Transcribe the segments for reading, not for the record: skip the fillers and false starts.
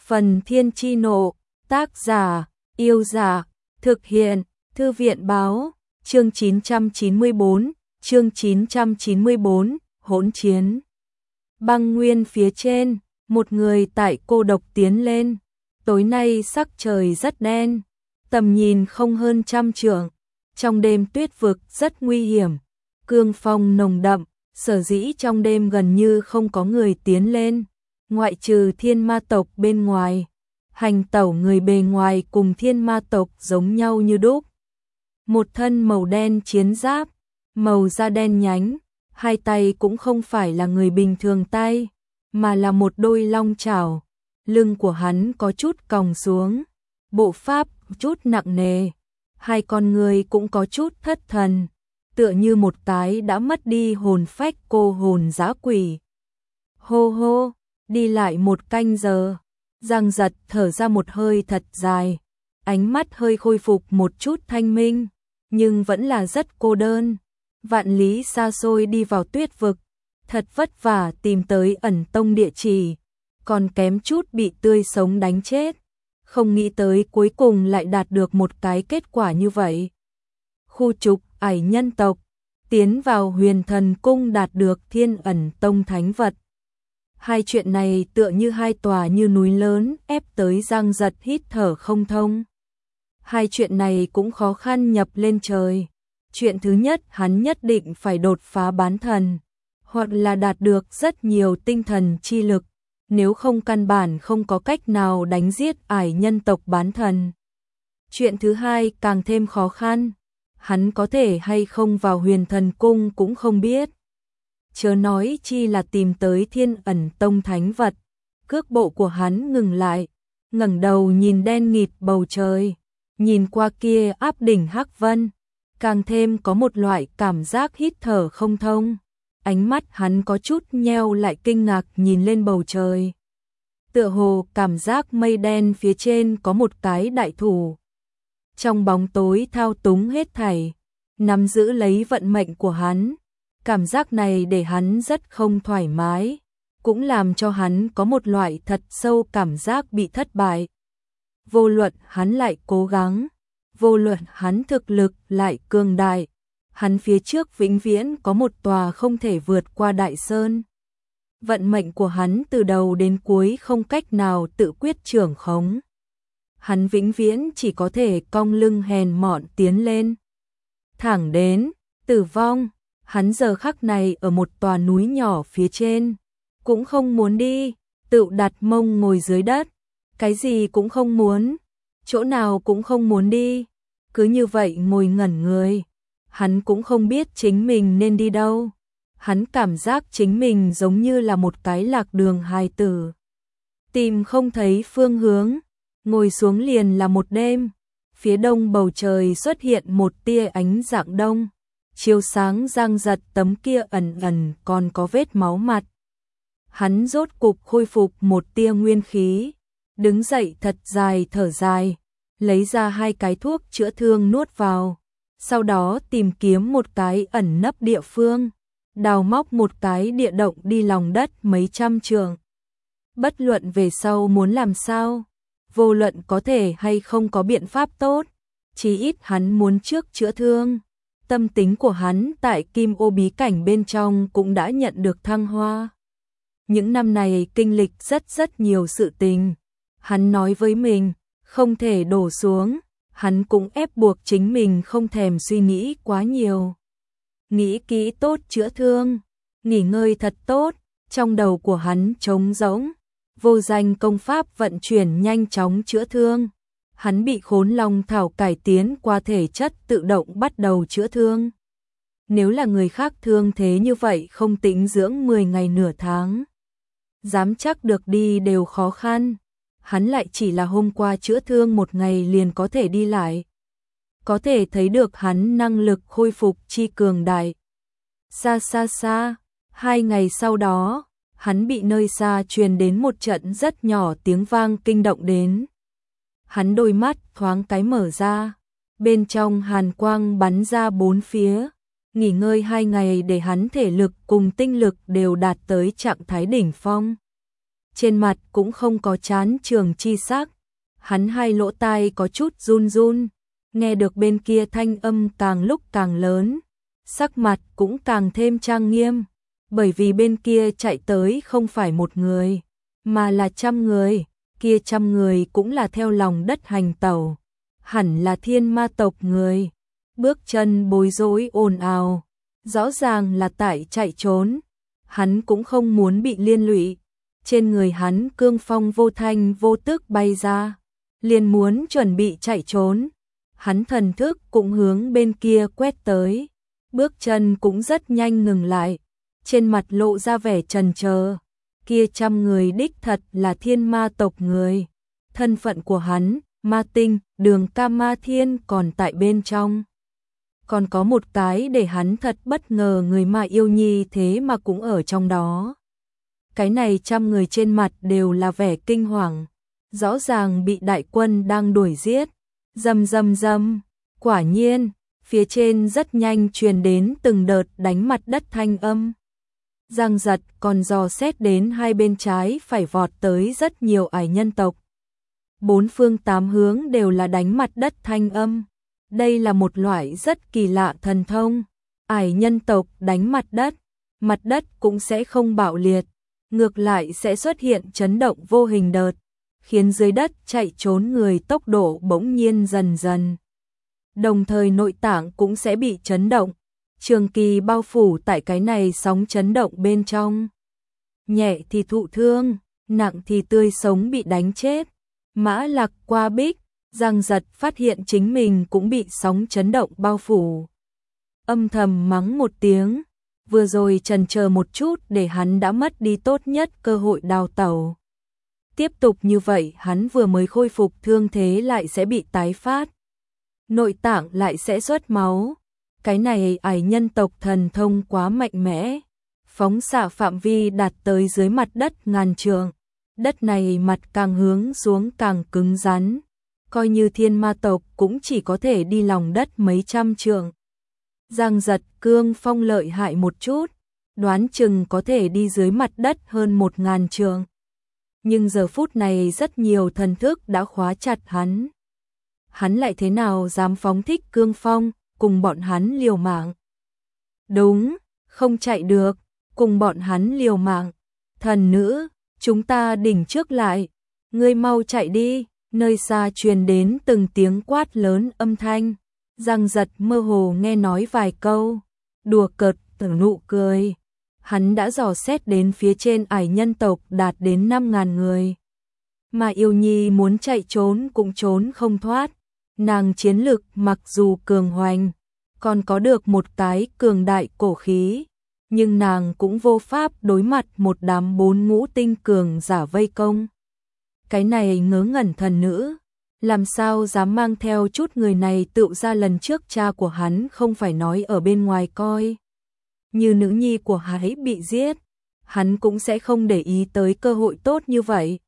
Phần Thiên Chi Nộ, tác giả, Yêu Giả, thực hiện, Thư viện Báo, chương 994, hỗn chiến. Băng nguyên phía trên, một người tại cô độc tiến lên, tối nay sắc trời rất đen, tầm nhìn không hơn 100 trượng, trong đêm tuyết vực rất nguy hiểm, cương phong nồng đậm, sở dĩ trong đêm gần như không có người tiến lên, ngoại trừ thiên ma tộc bên ngoài. Hành tẩu người bề ngoài cùng thiên ma tộc giống nhau như đúc. Một thân màu đen chiến giáp, màu da đen nhánh, hai tay cũng không phải là người bình thường tay, mà là một đôi long chảo. Lưng của hắn có chút còng xuống, bộ pháp chút nặng nề, hai con người cũng có chút thất thần, tựa như một cái đã mất đi hồn phách cô hồn dã quỷ. Hô hô, đi lại một canh giờ. Giang Giật thở ra một hơi thật dài, ánh mắt hơi khôi phục một chút thanh minh, nhưng vẫn là rất cô đơn. Vạn lý xa xôi đi vào tuyết vực, thật vất vả tìm tới ẩn tông địa chỉ, còn kém chút bị tươi sống đánh chết. Không nghĩ tới cuối cùng lại đạt được một cái kết quả như vậy. Khu trục ải nhân tộc, tiến vào Huyền Thần Cung đạt được Thiên Ẩn Tông thánh vật. Hai chuyện này tựa như hai tòa như núi lớn ép tới Giang Giật hít thở không thông. Hai chuyện này cũng khó khăn nhập lên trời. Chuyện thứ nhất, hắn nhất định phải đột phá bán thần, hoặc là đạt được rất nhiều tinh thần chi lực, nếu không căn bản không có cách nào đánh giết ải nhân tộc bán thần. Chuyện thứ hai càng thêm khó khăn, hắn có thể hay không vào Huyền Thần Cung cũng không biết. Chớ nói chi là tìm tới Thiên Ẩn Tông thánh vật. Cước bộ của hắn ngừng lại, ngẩng đầu nhìn đen nghịt bầu trời, nhìn qua kia áp đỉnh hắc vân, càng thêm có một loại cảm giác hít thở không thông. Ánh mắt hắn có chút nheo lại, kinh ngạc nhìn lên bầu trời. Tựa hồ cảm giác mây đen phía trên có một cái đại thủ, trong bóng tối thao túng hết thảy, nắm giữ lấy vận mệnh của hắn. Cảm giác này để hắn rất không thoải mái, cũng làm cho hắn có một loại thật sâu cảm giác bị thất bại. Vô luận hắn lại cố gắng, vô luận hắn thực lực lại cường đại, hắn phía trước vĩnh viễn có một tòa không thể vượt qua đại sơn. Vận mệnh của hắn từ đầu đến cuối không cách nào tự quyết trưởng khống. Hắn vĩnh viễn chỉ có thể cong lưng hèn mọn tiến lên, thẳng đến tử vong. Hắn giờ khắc này ở một tòa núi nhỏ phía trên, cũng không muốn đi, tự đặt mông ngồi dưới đất, cái gì cũng không muốn, chỗ nào cũng không muốn đi, cứ như vậy ngồi ngẩn người. Hắn cũng không biết chính mình nên đi đâu, hắn cảm giác chính mình giống như là một cái lạc đường hài tử, tìm không thấy phương hướng. Ngồi xuống liền là một đêm, phía đông bầu trời xuất hiện một tia ánh dạng đông, chiếu sáng Giang Giật tấm kia ẩn ẩn còn có vết máu mặt. Hắn rốt cục khôi phục một tia nguyên khí, đứng dậy thật dài thở dài, lấy ra hai cái thuốc chữa thương nuốt vào, sau đó tìm kiếm một cái ẩn nấp địa phương, đào móc một cái địa động đi lòng đất mấy trăm trượng. Bất luận về sau muốn làm sao, vô luận có thể hay không có biện pháp tốt, chí ít hắn muốn trước chữa thương. Tâm tính của hắn tại Kim Ô bí cảnh bên trong cũng đã nhận được thăng hoa. Những năm này kinh lịch rất nhiều sự tình. Hắn nói với mình, không thể đổ xuống. Hắn cũng ép buộc chính mình không thèm suy nghĩ quá nhiều. Nghĩ kỹ tốt chữa thương, nghỉ ngơi thật tốt. Trong đầu của hắn trống rỗng, vô danh công pháp vận chuyển nhanh chóng chữa thương. Hắn bị Khốn Long thảo cải tiến qua thể chất tự động bắt đầu chữa thương. Nếu là người khác thương thế như vậy không tĩnh dưỡng 10 ngày nửa tháng, dám chắc được đi đều khó khăn. Hắn lại chỉ là hôm qua chữa thương một ngày liền có thể đi lại. Có thể thấy được hắn năng lực khôi phục chi cường đại. Xa, 2 ngày sau đó, hắn bị nơi xa truyền đến một trận rất nhỏ tiếng vang kinh động đến. Hắn đôi mắt thoáng cái mở ra, bên trong hàn quang bắn ra bốn phía, nghỉ ngơi 2 ngày để hắn thể lực cùng tinh lực đều đạt tới trạng thái đỉnh phong. trên mặt cũng không có chán trường chi sắc. Hắn hai lỗ tai có chút run run, nghe được bên kia thanh âm càng lúc càng lớn, sắc mặt cũng càng thêm trang nghiêm, bởi vì bên kia chạy tới không phải một người, mà là 100 người, kia 100 người cũng là theo lòng đất hành tẩu, hẳn là thiên ma tộc người. Bước chân bối rối ồn ào, rõ ràng là tại chạy trốn, hắn cũng không muốn bị liên lụy. Trên người hắn cương phong vô thanh vô tức bay ra, liền muốn chuẩn bị chạy trốn. Hắn thần thức cũng hướng bên kia quét tới, bước chân cũng rất nhanh ngừng lại, trên mặt lộ ra vẻ chần chờ. Kia 100 người đích thật là thiên ma tộc người, thân phận của hắn, ma tinh, Đường Tam Ma Thiên còn tại bên trong. Còn có một cái để hắn thật bất ngờ, người mà yêu nhi thế mà cũng ở trong đó. Cái này 100 người trên mặt đều là vẻ kinh hoàng, rõ ràng bị đại quân đang đuổi giết. Rầm rầm rầm, quả nhiên, phía trên rất nhanh truyền đến từng đợt đánh mặt đất thanh âm. Giang giật còn dò xét đến hai bên trái phải vọt tới rất nhiều ải nhân tộc. Bốn phương tám hướng đều là đánh mặt đất thanh âm. Đây là một loại rất kỳ lạ thần thông. Ải nhân tộc đánh mặt đất cũng sẽ không bạo liệt, ngược lại sẽ xuất hiện chấn động vô hình đợt, khiến dưới đất chạy trốn người tốc độ bỗng nhiên dần dần. Đồng thời nội tạng cũng sẽ bị chấn động, trường kỳ bao phủ tại cái này sóng chấn động bên trong. Nhẹ thì thụ thương, nặng thì tươi sống bị đánh chết. Mã Lạc qua bích, Giang giật phát hiện chính mình cũng bị sóng chấn động bao phủ. Âm thầm mắng một tiếng, vừa rồi chần chờ một chút để hắn đã mất đi tốt nhất cơ hội đào tẩu. Tiếp tục như vậy hắn vừa mới khôi phục thương thế lại sẽ bị tái phát. Nội tạng lại sẽ xuất máu. Cái này ải nhân tộc thần thông quá mạnh mẽ. Phóng xạ phạm vi đạt tới dưới mặt đất ngàn trượng. Đất này mặt càng hướng xuống càng cứng rắn. Coi như thiên ma tộc cũng chỉ có thể đi lòng đất mấy trăm trượng. Giang giật cương phong lợi hại một chút, đoán chừng có thể đi dưới mặt đất hơn 1000 trượng. Nhưng giờ phút này rất nhiều thần thức đã khóa chặt hắn. Hắn lại thế nào dám phóng thích cương phong, cùng bọn hắn liều mạng. Đúng, không chạy được, cùng bọn hắn liều mạng. Thần nữ, chúng ta đỉnh trước lại, ngươi mau chạy đi. Nơi xa truyền đến từng tiếng quát lớn âm thanh. Giang giật mơ hồ nghe nói vài câu, đùa cợt tưởng nụ cười. Hắn đã dò xét đến phía trên ải nhân tộc đạt đến 5000 người. Mà yêu nhi muốn chạy trốn cũng trốn không thoát. Nàng chiến lực mặc dù cường hoành, còn có được một cái cường đại cổ khí, nhưng nàng cũng vô pháp đối mặt một đám 4 ngũ tinh cường giả vây công. Cái này ngớ ngẩn thần nữ, làm sao dám mang theo chút người này tựu ra lần trước cha của hắn không phải nói ở bên ngoài coi. Như nữ nhi của hắn bị giết, hắn cũng sẽ không để ý tới cơ hội tốt như vậy.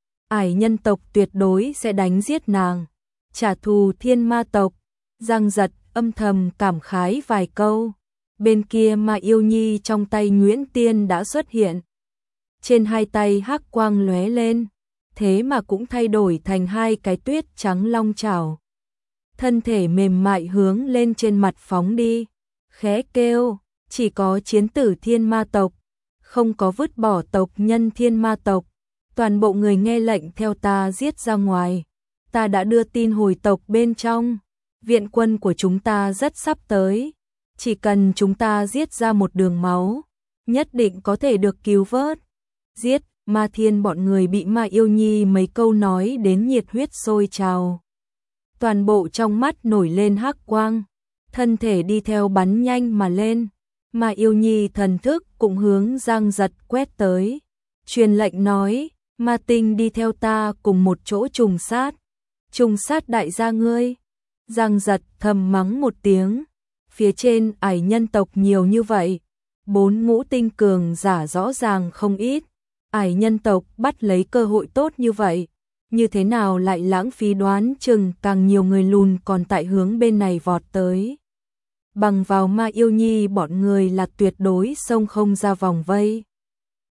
Ải nhân tộc tuyệt đối sẽ đánh giết nàng, trả thù thiên ma tộc. Giang giật âm thầm cảm khái vài câu. Bên kia mà yêu nhi trong tay Nguyễn Tiên đã xuất hiện. Trên hai tay hắc quang lóe lên, thế mà cũng thay đổi thành hai cái tuyết trắng long chảo. Thân thể mềm mại hướng lên trên mặt phóng đi, khẽ kêu, chỉ có chiến tử thiên ma tộc, không có vứt bỏ tộc nhân thiên ma tộc. Toàn bộ người nghe lệnh theo ta giết ra ngoài. Ta đã đưa tin hồi tộc bên trong, viện quân của chúng ta rất sắp tới. Chỉ cần chúng ta giết ra một đường máu, nhất định có thể được cứu vớt. Giết, Ma Thiên bọn người bị Ma Yêu Nhi mấy câu nói đến nhiệt huyết sôi trào. Toàn bộ trong mắt nổi lên hắc quang, thân thể đi theo bắn nhanh mà lên. Ma Yêu Nhi thần thức cũng hướng Giang giật quét tới. Truyền lệnh nói, Ma Tinh đi theo ta cùng một chỗ trùng sát. Trùng sát đại gia ngươi. Giang giật thầm mắng một tiếng. Phía trên ải nhân tộc nhiều như vậy, 4 ngũ tinh cường giả rõ ràng không ít. Ải nhân tộc bắt lấy cơ hội tốt như vậy, như thế nào lại lãng phí, đoán chừng càng nhiều người lùn còn tại hướng bên này vọt tới. Bằng vào Ma Yêu Nhi bọn người là tuyệt đối xông không ra vòng vây.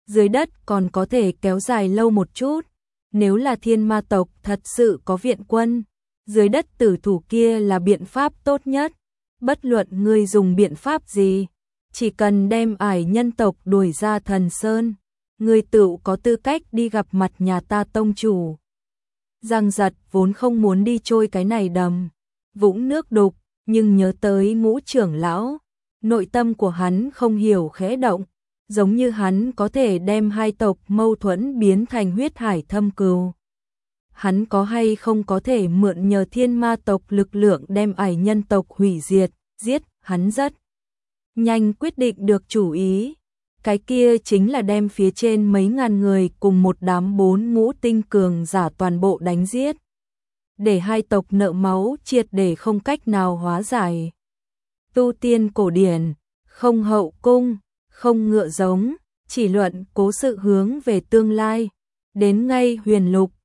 dưới đất còn có thể kéo dài lâu một chút. Nếu là thiên ma tộc thật sự có viện quân, dưới đất tử thủ kia là biện pháp tốt nhất. Bất luận ngươi dùng biện pháp gì, chỉ cần đem ải nhân tộc đuổi ra Thần Sơn, ngươi tự có tư cách đi gặp mặt nhà ta tông chủ. Giang Giật vốn không muốn đi trôi cái này đầm vũng nước đục, nhưng nhớ tới Ngũ trưởng lão, nội tâm của hắn không hiểu khẽ động, giống như hắn có thể đem hai tộc mâu thuẫn biến thành huyết hải thâm cừu. Hắn có hay không có thể mượn nhờ thiên ma tộc lực lượng đem ải nhân tộc hủy diệt, giết, hắn rất nhanh quyết định được chủ ý. Cái kia chính là đem phía trên mấy ngàn người cùng một đám 4 ngũ tinh cường giả toàn bộ đánh giết. Để hai tộc nợ máu triệt để không cách nào hóa giải. Tu tiên cổ điển, không hậu cung, không ngựa giống, chỉ luận cố sự hướng về tương lai. Đến ngay huyền lục,